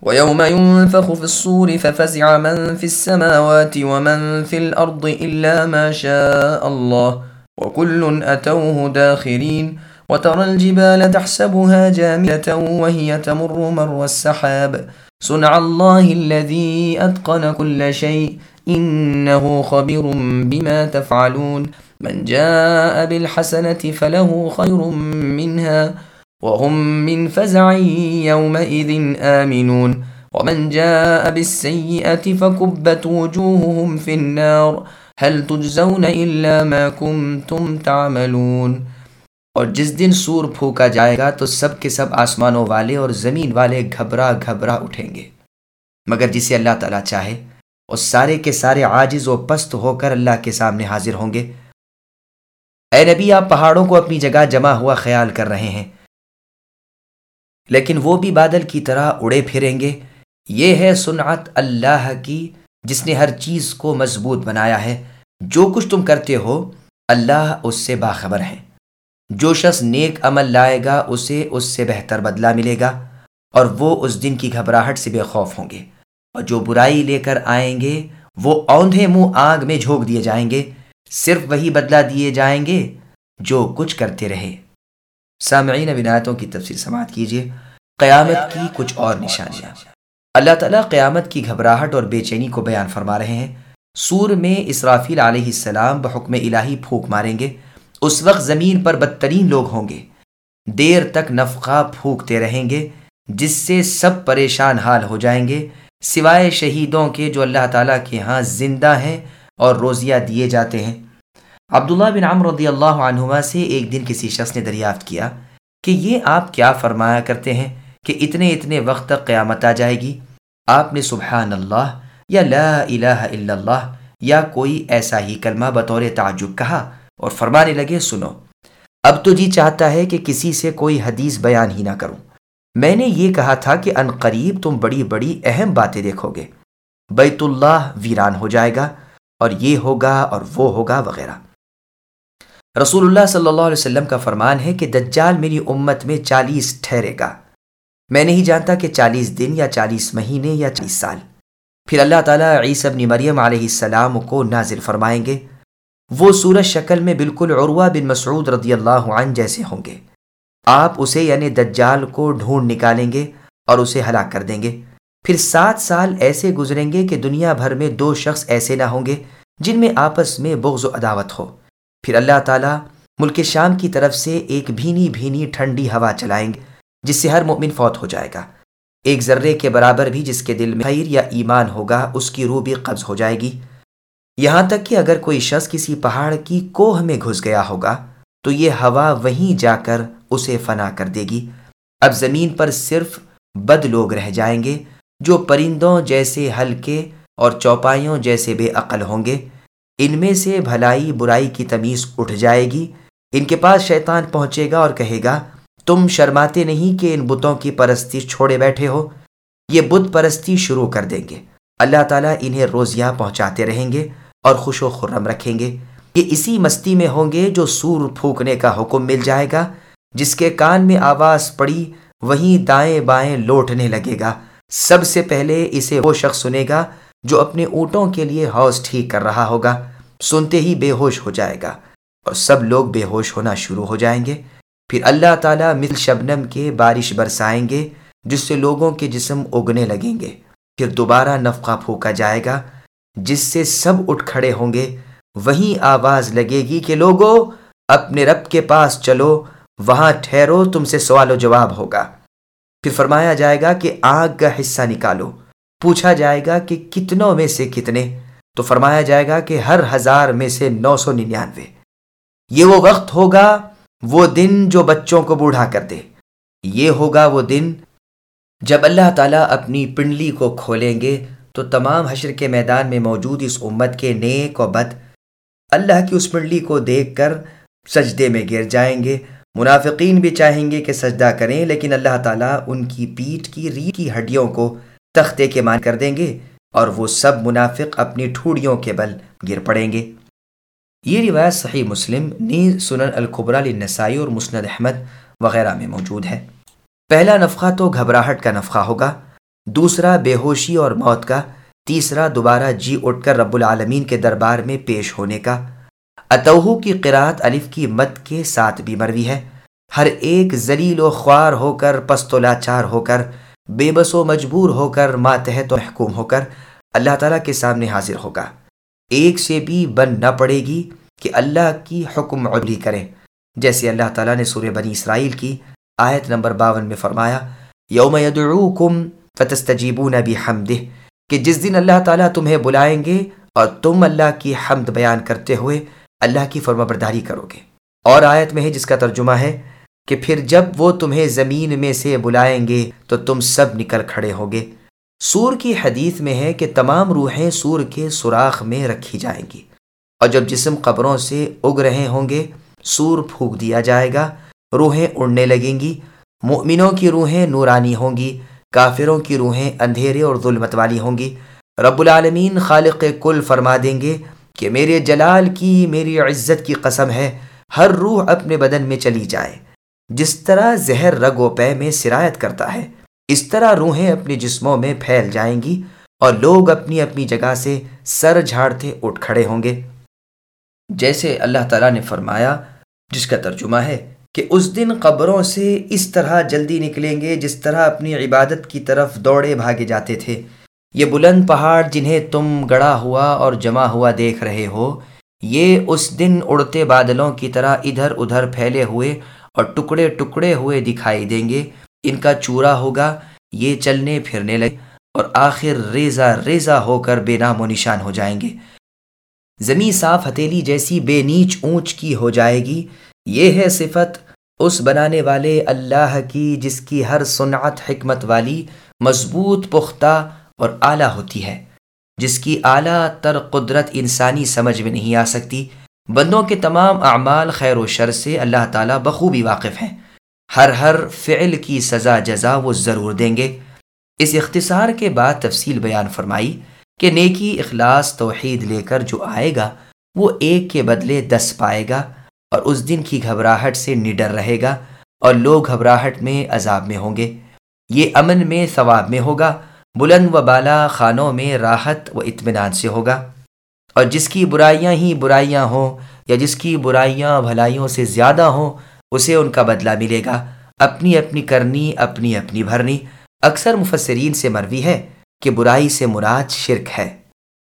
ويوم ينفخ في الصور ففزع من في السماوات ومن في الأرض إلا ما شاء الله وكل أتوه داخرين وترى الجبال تحسبها جامدة وهي تمر مر السحاب صنع الله الذي أتقن كل شيء إنه خبير بما تفعلون من جاء بالحسنة فله خير منها وهم من فزع يومئذ آمنون ومن جاء بالسيئة فكبت وجوههم في النار هل تجزون إلا ما كنتم تعملون۔ اور جس دن سور پھونکا جائے گا تو سب کے سب آسمانوں والے اور زمین والے گھبرا گھبرا اٹھیں گے، مگر جسے اللہ تعالیٰ چاہے، اور سارے کے سارے عاجز و پست ہو کر اللہ کے سامنے حاضر ہوں گے۔ اے نبی، آپ پہاڑوں کو اپنی جگہ جمع ہوا خیال کر رہے ہیں، لیکن وہ بھی بادل کی طرح اڑے پھریں گے۔ یہ ہے صنعت اللہ کی، جس نے ہر چیز کو مضبوط بنایا ہے۔ جو کچھ تم کرتے ہو اللہ اس سے باخبر ہے۔ جو شخص نیک عمل لائے گا اسے اس سے بہتر بدلہ ملے گا، اور وہ اس دن کی گھبراہٹ سے بے خوف ہوں گے۔ اور جو برائی لے کر آئیں گے وہ اوندھے منہ آگ میں جھونک دیے جائیں گے، صرف وہی بدلہ دیے جائیں گے جو کچھ کرتے رہے۔ سامعین، اب آیتوں کی تفسیر سماعت کیجیے۔ قیامت کی کچھ اور نشانیاں۔ اللہ تعالیٰ قیامت کی گھبراہٹ اور بے چینی کو بیان فرما رہے ہیں۔ سور میں اسرافیل علیہ السلام بحکم الہی پھونک ماریں گے۔ اس وقت زمین پر بدترین لوگ ہوں گے، دیر تک نفخہ پھونکتے رہیں گے، جس سے سب پریشان حال ہو جائیں گے، سوائے شہیدوں کے جو اللہ تعالیٰ کے ہاں زندہ ہیں اور روزیہ دیے جاتے ہیں۔ عبداللہ بن عمرو رضی اللہ عنہما سے ایک دن کسی شخص نے دریافت کیا کہ یہ آپ کیا فرمایا کرتے ہیں کہ اتنے وقت تک قیامت آ جائے گی؟ آپ نے سبحان اللہ یا لا الہ الا اللہ یا کوئی ایسا ہی کلمہ بطور تعجب کہا اور فرمانے لگے، سنو، اب تو جی چاہتا ہے کہ کسی سے کوئی حدیث بیان ہی نہ کروں۔ میں نے یہ کہا تھا کہ ان قریب تم بڑی بڑی اہم باتیں دیکھو گے، بیت اللہ ویران ہو جائے گا اور یہ ہوگا اور وہ ہوگا وغیرہ۔ رسول اللہ صلی اللہ علیہ وسلم کا فرمان ہے کہ دجال میری امت میں 40 ٹھہرے گا۔ میں نہیں جانتا کہ 40 دن یا 40 مہینے یا 40 سال۔ پھر اللہ تعالیٰ عیسیٰ ابن مریم علیہ السلام کو نازل فرمائیں گے۔ وہ صورت شکل میں بالکل عروہ بن مسعود رضی اللہ عنہ جیسے ہوں گے۔ آپ اسے یعنی دجال کو ڈھونڈ نکالیں گے اور اسے ہلاک کر دیں گے۔ پھر 7 سال ایسے گزریں گے کہ دنیا بھر میں 2 شخص ایسے نہ ہوں گے جن میں آپس میں بغض و عداوت ہو۔ پھر اللہ تعالیٰ ملک شام کی طرف سے ایک بھینی بھینی ٹھنڈی ہوا چلائیں گے، جس سے ہر مومن فوت ہو جائے گا۔ ایک ذرے کے برابر بھی جس کے دل میں خیر یا ایمان ہوگا اس کی روح بھی قبض ہو جائے گی، یہاں تک کہ اگر کوئی شخص کسی پہاڑ کی کوہ میں گھس گیا ہوگا تو یہ ہوا وہیں جا کر اسے فنا کر دے گی۔ اب زمین پر صرف بد لوگ رہ جائیں گے جو پرندوں جیسے ہلکے اور چوپائیوں جیسے بے عقل ہوں گے۔ ان میں سے بھلائی برائی کی تمیز اٹھ جائے گی۔ ان کے پاس شیطان پہنچے گا اور کہے گا، تم شرماتے نہیں کہ ان بتوں کی پرستی چھوڑے بیٹھے ہو؟ یہ بت پرستی شروع کر دیں گے۔ اللہ تعالیٰ انہیں روزیاں پہنچاتے رہیں گے اور خوش و خرم رکھیں گے۔ یہ اسی مستی میں ہوں گے جو سور پھونکنے کا حکم مل جائے گا، جس کے کان میں آواز پڑی وہیں دائیں بائیں لوٹنے لگے گا۔ سب سے پہلے اسے وہ شخص سنے گا جو اپنے اونٹوں کے لیے حوض ٹھیک کر رہا ہوگا۔ سنتے ہی بے ہوش ہو جائے گا اور سب لوگ بے ہوش ہونا شروع ہو جائیں گے۔ پھر اللہ تعالیٰ مثل شبنم کے بارش برسائیں گے جس سے لوگوں کے جسم اگنے لگیں گے۔ پھر دوبارہ نفخہ پھونکا جائے گا جس سے سب اٹھ کھڑے ہوں گے۔ وہیں آواز لگے گی کہ لوگو اپنے رب کے پاس چلو، وہاں ٹھہرو، تم سے سوال و جواب ہوگا۔ پھر فرمایا جائے گا کہ آگ کا حصہ نکالو۔ پوچھا جائے گا کہ کتنوں میں سے کتنے؟ تو فرمایا جائے گا کہ ہر 1000 میں سے 999۔ یہ وہ وقت ہوگا، وہ دن جو بچوں کو بوڑھا کر دے۔ یہ ہوگا وہ دن جب اللہ تعالیٰ اپنی پنڈلی کو کھولیں گے تو تمام حشر کے میدان میں موجود اس امت کے نیک و بد اللہ کی اس پنڈلی کو دیکھ کر سجدے میں گر جائیں گے۔ منافقین بھی چاہیں گے کہ سجدہ کریں، لیکن اللہ تعالیٰ ان کی پیٹھ کی ریڑھ کی ہڈیوں کو تختے کے مان کر دیں گے اور وہ سب منافق اپنی ٹھوڑیوں کے بل گر پڑیں گے۔ یہ روایت صحیح مسلم، نیز سنن الکبریٰ للنسائی اور مسند احمد وغیرہ میں موجود ہے۔ پہلا نفخہ تو گھبراہٹ کا نفخہ ہوگا۔ دوسرا بے ہوشی اور موت کا، تیسرا دوبارہ جی اٹھ کر رب العالمین کے دربار میں پیش ہونے کا۔ اتوہو کی قرات الف کی مد کے ساتھ بھی مروی ہے۔ ہر ایک ذلیل و خوار ہو کر، پست و لاچار ہو کر، بے بس و مجبور ہو کر، ماتحت و محکوم ہو کر اللہ تعالیٰ کے سامنے حاضر ہوگا۔ ایک سے بھی بن نہ پڑے گی کہ اللہ کی حکم عدلی کریں، جیسے اللہ تعالیٰ نے سورہ بنی اسرائیل کی آیت نمبر 52 میں فرمایا، یوم یدعوکم فتستجیبون بحمدہ، کہ جس دن اللہ تعالیٰ تمہیں بلائیں گے اور تم اللہ کی حمد بیان کرتے ہوئے اللہ کی فرمانبرداری کرو گے۔ اور آیت میں ہے جس کا ترجمہ ہے کہ پھر جب وہ تمہیں زمین میں سے بلائیں گے تو تم سب نکل کھڑے ہوگے۔ سور کی حدیث میں ہے کہ تمام روحیں سور کے سوراخ میں رکھی جائیں گی، اور جب جسم قبروں سے اگ رہے ہوں گے سور پھونک دیا جائے گا، روحیں اڑنے لگیں گی۔ مؤمنوں کی روحیں نورانی ہوں گی، کافروں کی روحیں اندھیرے اور ظلمت والی ہوں گی۔ رب العالمین خالق کل فرما دیں گے کہ میرے جلال کی، میری عزت کی قسم ہے، ہر روح اپنے بدن میں چلی جائے۔ جس طرح زہر رگ و پے میں سرایت کرتا ہے، اس طرح روحیں اپنے جسموں میں پھیل جائیں گی اور لوگ اپنی اپنی جگہ سے سر جھاڑتے اٹھ کھڑے ہوں گے۔ جیسے اللہ تعالیٰ نے فرمایا، جس کا ترجمہ ہے کہ اس دن قبروں سے اس طرح جلدی نکلیں گے جس طرح اپنی عبادت کی طرف دوڑے بھاگے جاتے تھے۔ یہ بلند پہاڑ جنہیں تم گڑا ہوا اور جمع ہوا دیکھ رہے ہو، یہ اس دن اڑتے بادلوں کی طرح ادھر ادھر پھیلے ہوئے اور ٹکڑے ٹکڑے ہوئے دکھائی دیں گے۔ ان کا چورا ہوگا، یہ چلنے پھرنے لگے اور آخر ریزہ ریزہ ہو کر بے نام و نشان ہو جائیں گے۔ زمین صاف ہتھیلی جیسی بے نیچ اونچ کی ہو جائے گی۔ یہ ہے صفت اس بنانے والے اللہ کی جس کی ہر صنعت حکمت والی، مضبوط، پختہ اور اعلیٰ ہوتی ہے، جس کی اعلیٰ تر قدرت انسانی سمجھ میں نہیں آ سکتی۔ بندوں کے تمام اعمال خیر و شر سے اللہ تعالیٰ بخوبی واقف ہیں۔ ہر فعل کی سزا جزا وہ ضرور دیں گے۔ اس اختصار کے بعد تفصیل بیان فرمائی کہ نیکی، اخلاص، توحید لے کر جو آئے گا وہ ایک کے بدلے 10 پائے گا، اور اس دن کی گھبراہٹ سے نڈر رہے گا، اور لوگ گھبراہٹ میں عذاب میں ہوں گے۔ یہ امن میں ثواب میں ہوگا، بلند و بالا خانوں میں راحت و اطمینان سے ہوگا۔ اور جس کی برائیاں ہی برائیاں ہوں یا جس کی برائیاں بھلائیوں سے زیادہ ہوں، اسے ان کا بدلہ ملے گا، اپنی اپنی کرنی، اپنی اپنی بھرنی۔ اکثر مفسرین سے مروی ہے کہ برائی سے مراد شرک ہے۔